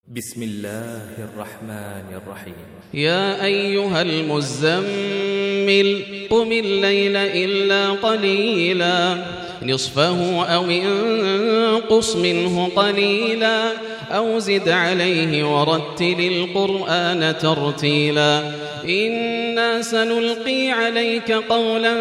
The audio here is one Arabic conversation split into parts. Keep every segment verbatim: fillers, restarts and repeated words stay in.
بسم الله الرحمن الرحيم. يا أيها المزمل قم الليل إلا قليلا نصفه أو انقص منه قليلا أو زد عليه ورتل القرآن ترتيلا إنا سنلقي عليك قولا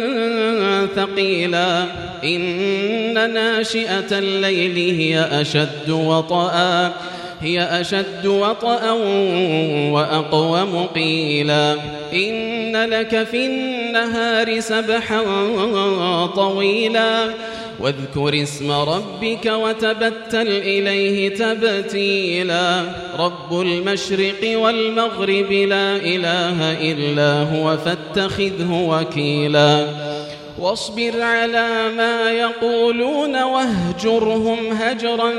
ثقيلا إن ناشئة الليل هي أشد وطئا هي أشد وطئا وأقوم قيلا إن لك في النهار سبحا طويلا واذكر اسم ربك وتبتل إليه تبتيلا رب المشرق والمغرب لا إله إلا هو فاتخذه وكيلا واصبر على ما يقولون واهجرهم هجرا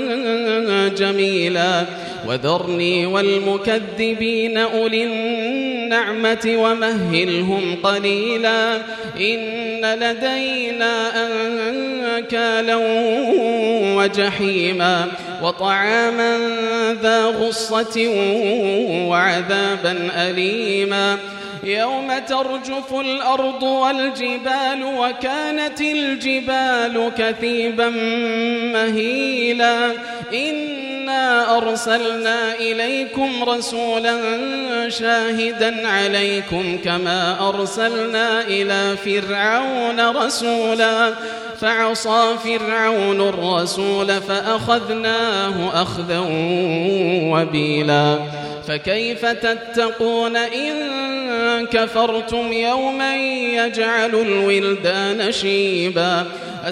جميلا وذرني والمكذبين أولي النعمة ومهلهم قليلا إن لدينا أنكالا وجحيما وطعاما ذا غصة وعذابا أليما يوم ترجف الأرض والجبال وكانت الجبال كثيبا مهيلا إنا أرسلنا إليكم رسولا شاهدا عليكم كما أرسلنا إلى فرعون رسولا فعصى فرعون الرسول فأخذناه أخذا وبيلا فكيف تتقون إن كفرتم يوما يجعل الولدان شيبا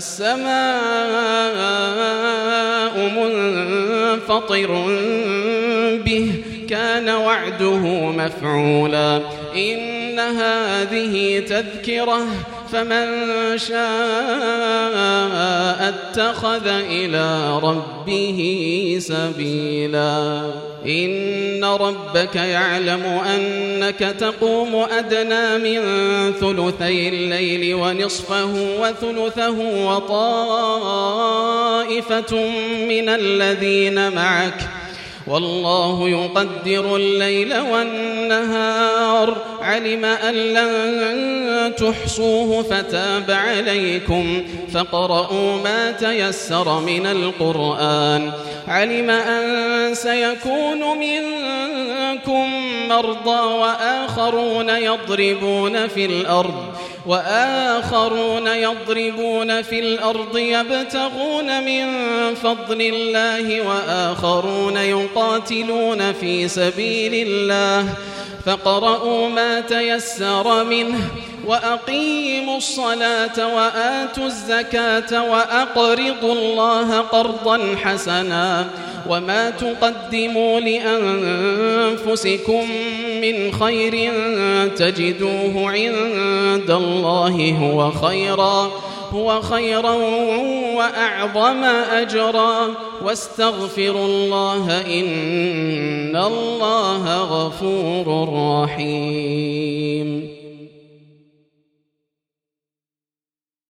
السماء منفطر به كان وعده مفعولا إن هذه تذكرة فمن شاء اتخذ إلى ربه سبيلا إن ربك يعلم أنك تقوم أدنى من ثلثي الليل ونصفه وثلثه وطائفة من الذين معك والله يقدر الليل والنهار علم أن لن تحصوه فتاب عليكم فاقرؤوا ما تيسر من القرآن علم أن سيكون منكم مرضى وآخرون يضربون في الأرض وآخرون يضربون في الأرض يبتغون من فضل الله وآخرون يقاتلون في سبيل الله فاقرؤوا ما تيسر منه وأقيموا الصلاة وآتوا الزكاة وأقرضوا الله قرضا حسنا وما تقدموا لأنفسكم من خير تجدوه عند الله هو خيرا هو خيرا وأعظم أجرا واستغفروا الله إن الله غفور رحيم.